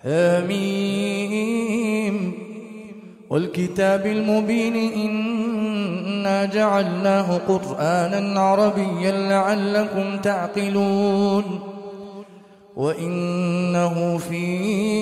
آمين. والكتاب المبين إنا جعلناه قرآنا عربيا لعلكم تعقلون. وإنه في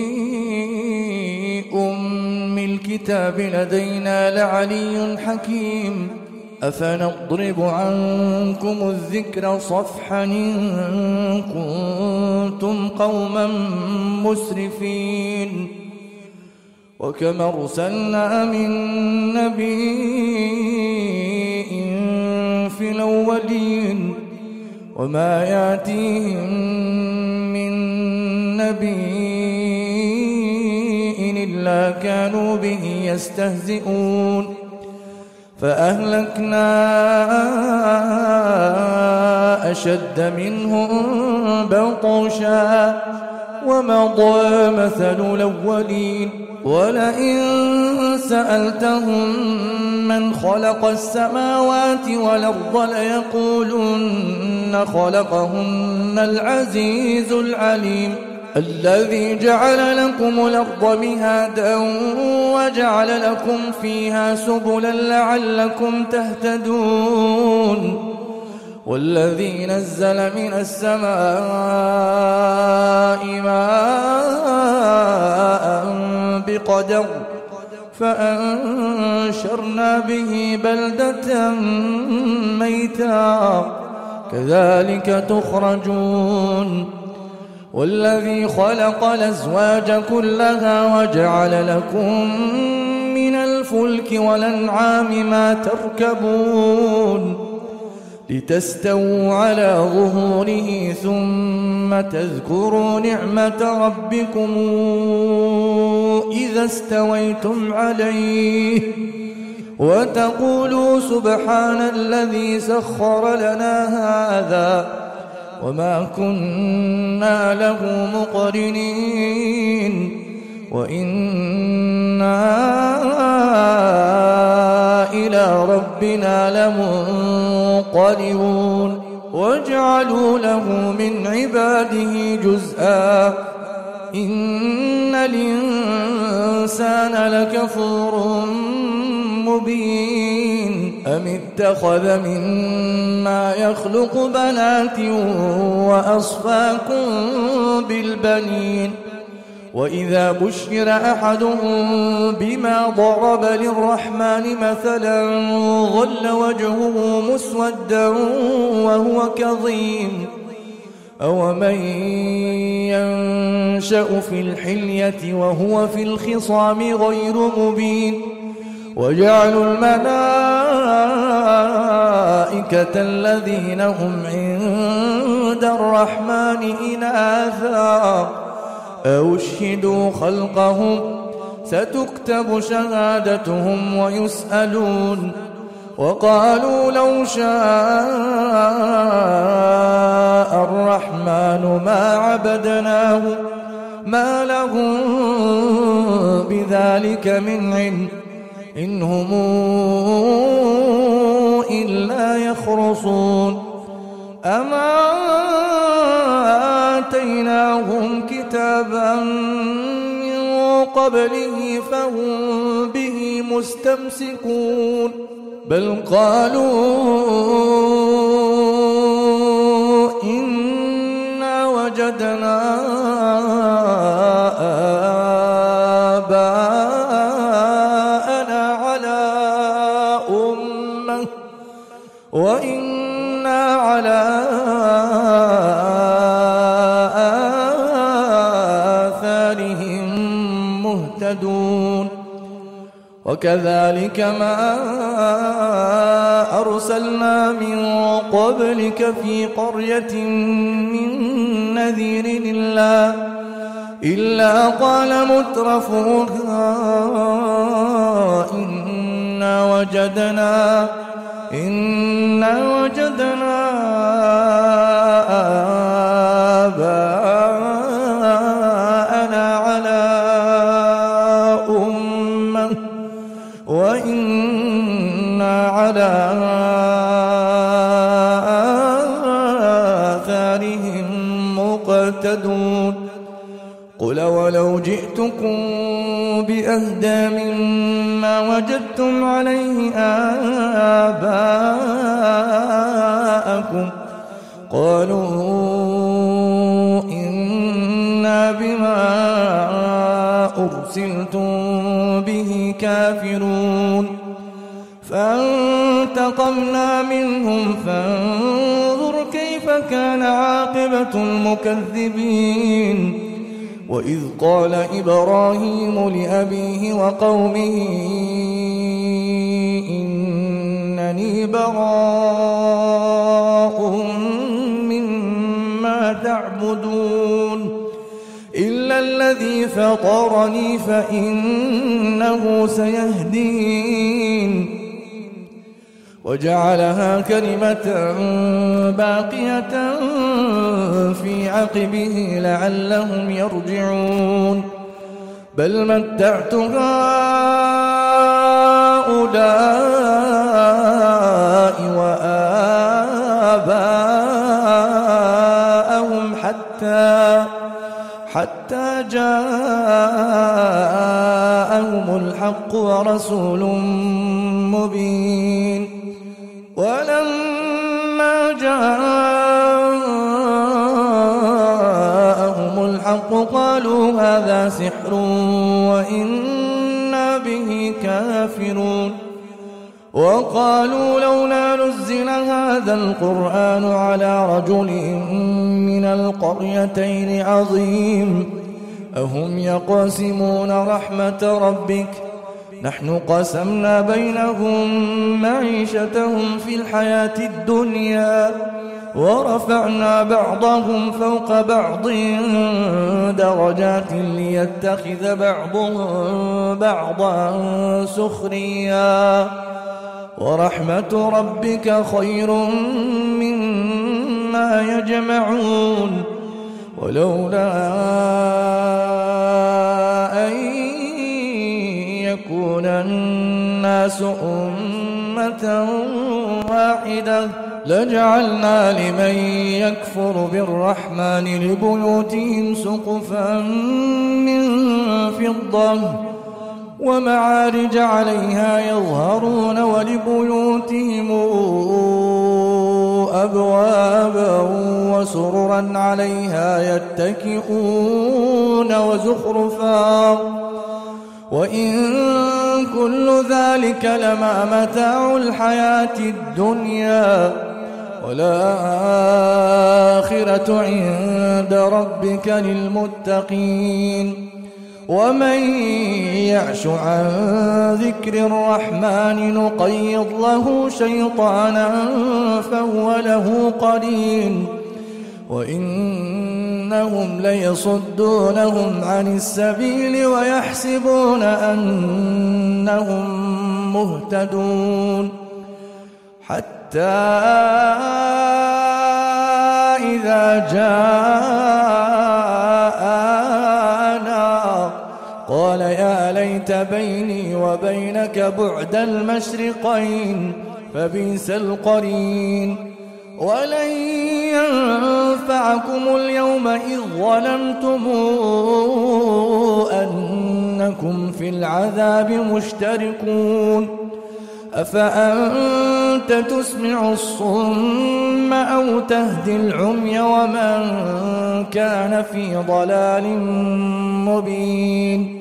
أم الكتاب لدينا لعلي حكيم. أفنضرب عنكم الذكر صفحا إن كنتم قوما مسرفين. وكم أرسلنا من نبي في الأولين وما يأتيهم من نبي إلا كانوا به يستهزئون. فأهلكنا أشد منهم بطشا ومضى مثل الأولين. ولئن سألتهم من خلق السماوات والأرض ليقولن خلقهن العزيز العليم. الذي جعل لكم الأرض مهادا وجعل لكم فيها سبلا لعلكم تهتدون. والذي نزل من السماء ماء بقدر فأنشرنا به بلدة ميتا كذلك تخرجون. والذي خلق الأزواج كلها وجعل لكم من الفلك والأنعام ما تركبون لتستووا على ظهوره ثم تذكروا نعمة ربكم إذا استويتم عليه وتقولوا سبحان الذي سخر لنا هذا وما كنا له مقرنين وإنا إلى ربنا لمنقلبون. وجعلوا له من عباده جزءا إن الإنسان لكفور مبين. أم اتخذ مما يخلق بنات وأصفاكم بالبنين وإذا بشر أحدهم بما ضرب للرحمن مثلا ظل وجهه مسودا وهو كظيم. أومن ينشأ في الحلية وهو في الخصام غير مبين. وجعلوا الملائكة الذين هم عند الرحمن إناثا أو اشهدوا خلقهم ستكتب شهادتهم ويسألون. وقالوا لو شاء الرحمن ما عبدناه ما لهم بذلك من علم إن هم إلا يخرصون. أما آتيناهم كتابا من قبله فهم به مستمسكون بل قالوا إنا وجدنا آباءنا على أمة وإنا على آثارهم مهتدون. وكذلك ما أرسلنا من قبلك في قرية من نذير إلا قال مترفوها إنا وجدنا آباءنا على أمة وإنا على آثارهم مقتدون. قل ولو ولو جئتكم بأهدى مما وجدتم عليه آباءكم قالوا إنا بما أرسلتم به كافرون فانتقمنا منهم فانظر كيف كان عاقبة المكذبين وإذ قال إبراهيم لأبيه وقومه إنني براء مما تعبدون إلا الذي فطرني فإنه سيهدين وجعلها كلمة باقية في عقبه لعلهم يرجعون بل متعت هؤلاء وآباءهم حتى جاءهم الحق ورسول مبين ولما جاءهم الحق قالوا هذا سحر وإنا به كافرون وقالوا لولا نزل هذا القرآن على رجل من القريتين عظيم أهم يقسمون رحمة ربك نحن قسمنا بينهم معيشتهم في الحياة الدنيا ورفعنا بعضهم فوق بعض درجات ليتخذ بعضهم بعضا سخريا ورحمة ربك خير مما يجمعون ولولا أن يكون الناس أمة واحدة لجعلنا لمن يكفر بالرحمن لبيوتهم سقفا من فضة ومعارج عليها يظهرون ولبيوتهم أبوابا وسررا عليها يتكئون وزخرفا وإن كل ذلك لما متاع الحياة الدنيا والآخرة عند ربك للمتقين ومن يعش عن ذكر الرحمن نقيض له شيطانا فهو له قرين وإنهم ليصدونهم عن السبيل ويحسبون أنهم مهتدون حتى إذا جاءنا قال يا ليت بيني وبينك بعد المشرقين فبئس القرين ولن ينفعكم اليوم إذ ظلمتم أنكم في العذاب مشتركون أفأنت تسمع الصم أو تهدي العمي ومن كان في ضلال مبين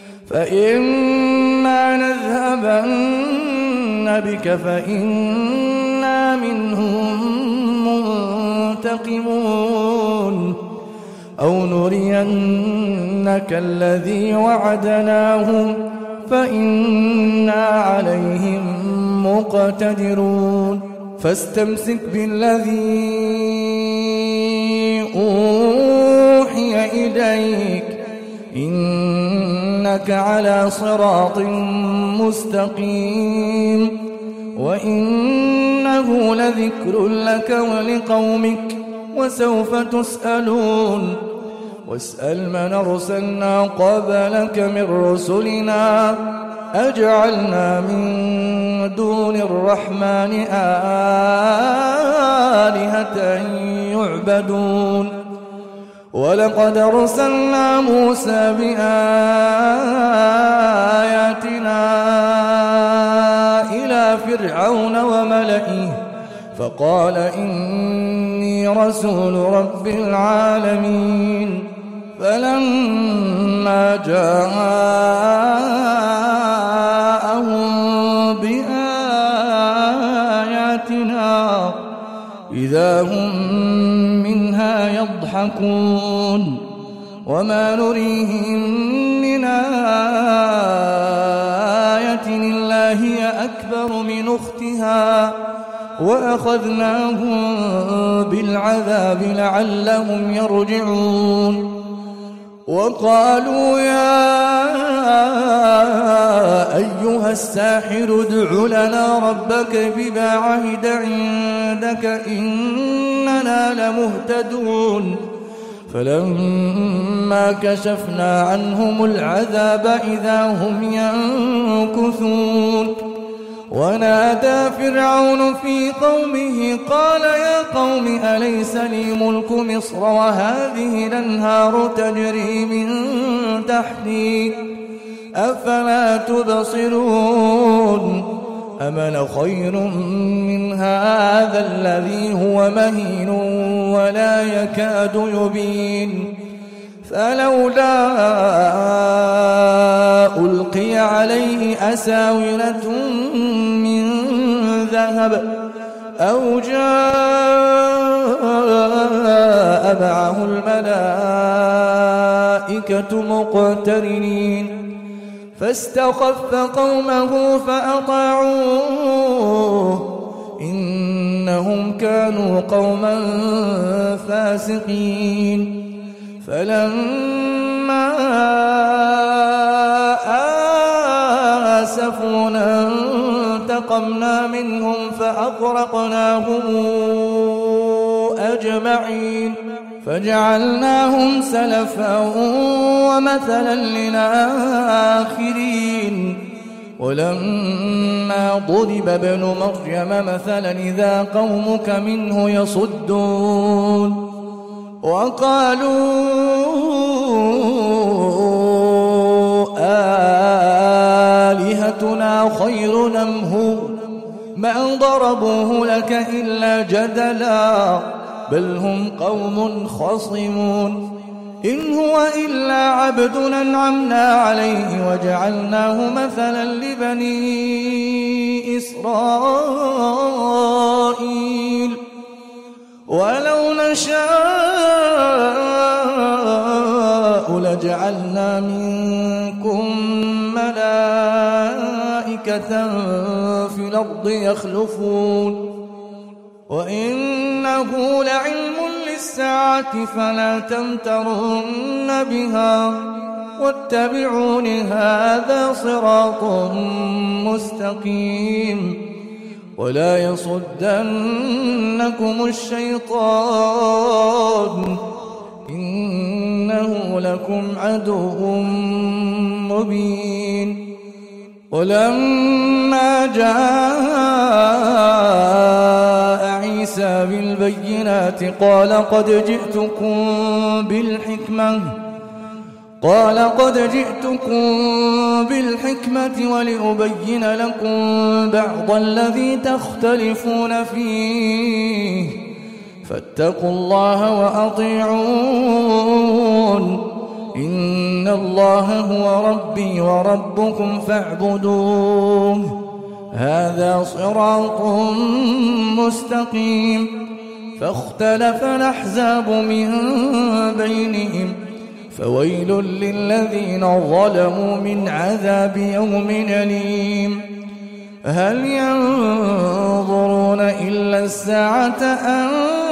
فإما نذهبن بك فإنا منهم منتقمون أو نرينك الذي وعدناهم فإنا عليهم مقتدرون فاستمسك بالذي أوحي إليك إنك على صراط مستقيم وإنه لذكر لك ولقومك وسوف تسألون واسأل من أرسلنا قبلك من رسلنا أجعلنا من دون الرحمن آلهة يعبدون ولقد أرسلنا موسى بآياتنا إلى فرعون وملئه فقال إني رسول رب العالمين فلما جاءهم بآياتنا إذا هم منها يضحكون وما نريهم من آية إلا هي أكبر من أختها وأخذناهم بالعذاب لعلهم يرجعون وقالوا يا أيها الساحر ادع لنا ربك بما عهد عندك إننا لمهتدون فلما كشفنا عنهم العذاب إذا هم ينكثون ونادى فرعون في قومه قال يا قوم أليس لي ملك مصر وهذه الأنهار تجري من تحتي أفلا تبصرون أمن خير من هذا الذي هو مهين ولا يكاد يبين فلولا ألقي عليه أساورة من ذهب أو جاء معه الملائكة مقترنين فاستخف قومه فأطاعوه إنهم كانوا قوما فاسقين فلما آسفونا انتقمنا منهم فأغرقناهم أجمعين فجعلناهم سلفا ومثلا للآخرين ولما ضرب ابن مريم مثلا إذا قومك منه يصدون وقالوا آلهتنا خير أم هو ما ضربوه لك إلا جدلا بل هم قوم خصمون إن هو إلا عبد أنعمنا عليه وجعلناه مثلا لبني إسرائيل ولو نشاء لجعلنا منكم ملائكة في الأرض يخلفون وإنه لعلم للساعة فلا تمترن بها واتبعون هذا صراط مستقيم ولا يصدنكم الشيطان إنه لكم عدو مبين ولما جاء عيسى بالبينات قال قد جئتكم بالحكمة ولأبين لكم بعض الذي تختلفون فيه فاتقوا الله وأطيعون إن الله هو ربي وربكم فاعبدوه هذا صراط مستقيم فاختلف الأحزاب من بينهم فويل للذين ظلموا من عذاب يوم أليم هل ينظرون إلا الساعة أن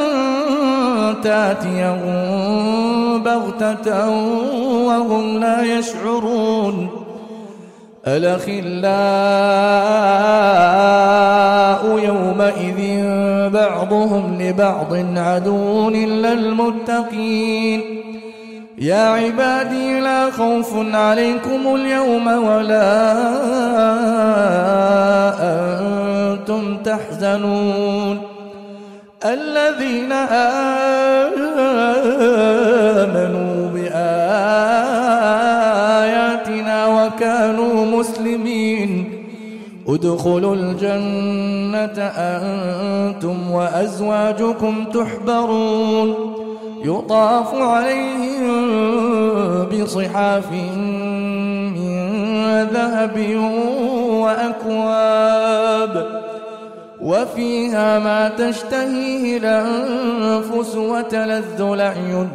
تأتيهم بغتة وهم لا يشعرون الأخلاء يومئذ بعضهم لبعض عدو إلا المتقين يا عبادي لا خوف عليكم اليوم ولا أنتم تحزنون الذين آمنوا بآياتنا وكانوا مسلمين ادخلوا الجنة أنتم وأزواجكم تحبرون يطاف عليهم بصحاف من ذهب وأكواب وفيها ما تشتهيه الأنفس وتلذ الأعين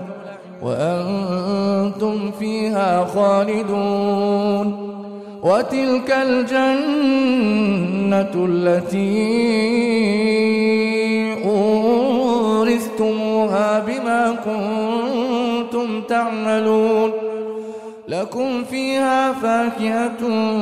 وأنتم فيها خالدون وتلك الجنة التي أورثتموها بما كنتم تعملون لكم فيها فاكهة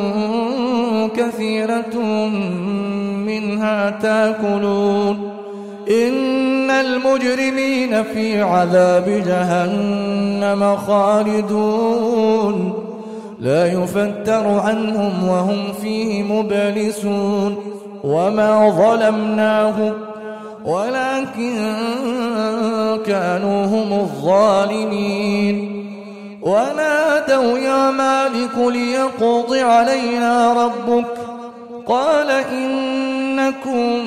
كثيرة منها تاكلون إن المجرمين في عذاب جهنم خالدون لا يفتر عنهم وهم فيه مبلسون وما ظلمناهم ولكن كانوا هم الظالمين ونادوا يا مالك ليقض علينا ربك قال إنكم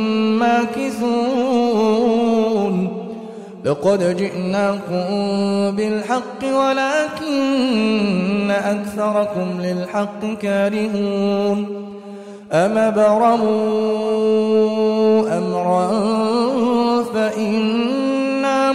ماكثون لقد جئناكم بالحق ولكن أكثركم للحق كارهون أم برموا أمرا فإنا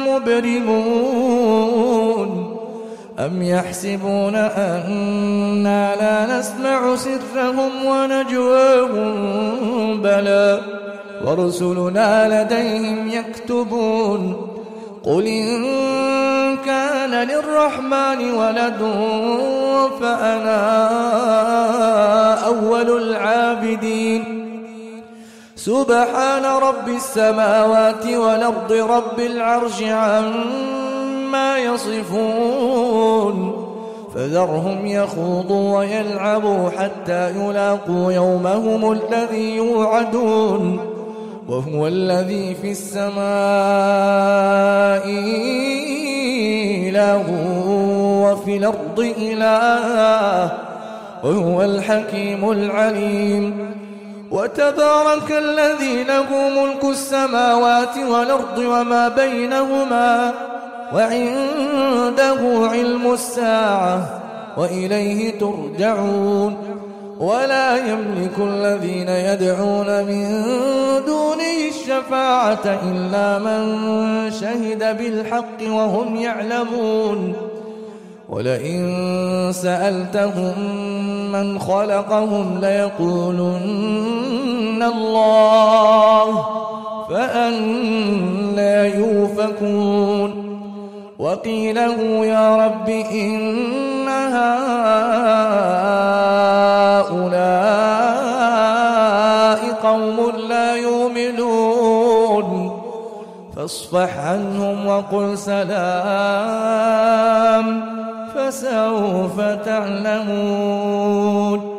مبرمون أم يحسبون أنا لا نسمع سرهم ونجواهم بلى ورسلنا لديهم يكتبون قل إن كان للرحمن ولد فأنا أول العابدين سبحان رب السماوات والأرض رب العرش عما يصفون فذرهم يخوضوا ويلعبوا حتى يلاقوا يومهم الذي يوعدون وهو الذي في السماء إله وفي الأرض إله وهو الحكيم العليم وتبارك الذي له ملك السماوات والأرض وما بينهما وعنده علم الساعة وإليه ترجعون ولا يملك الذين يدعون من دونه الشفاعة إلا من شهد بالحق وهم يعلمون ولئن سألتهم من خلقهم ليقولن الله فأنى يؤفكون وقيله يا رب إن هؤلاء قوم لا يؤمنون فاصفح عنهم وقل سلام فسوف تعلمون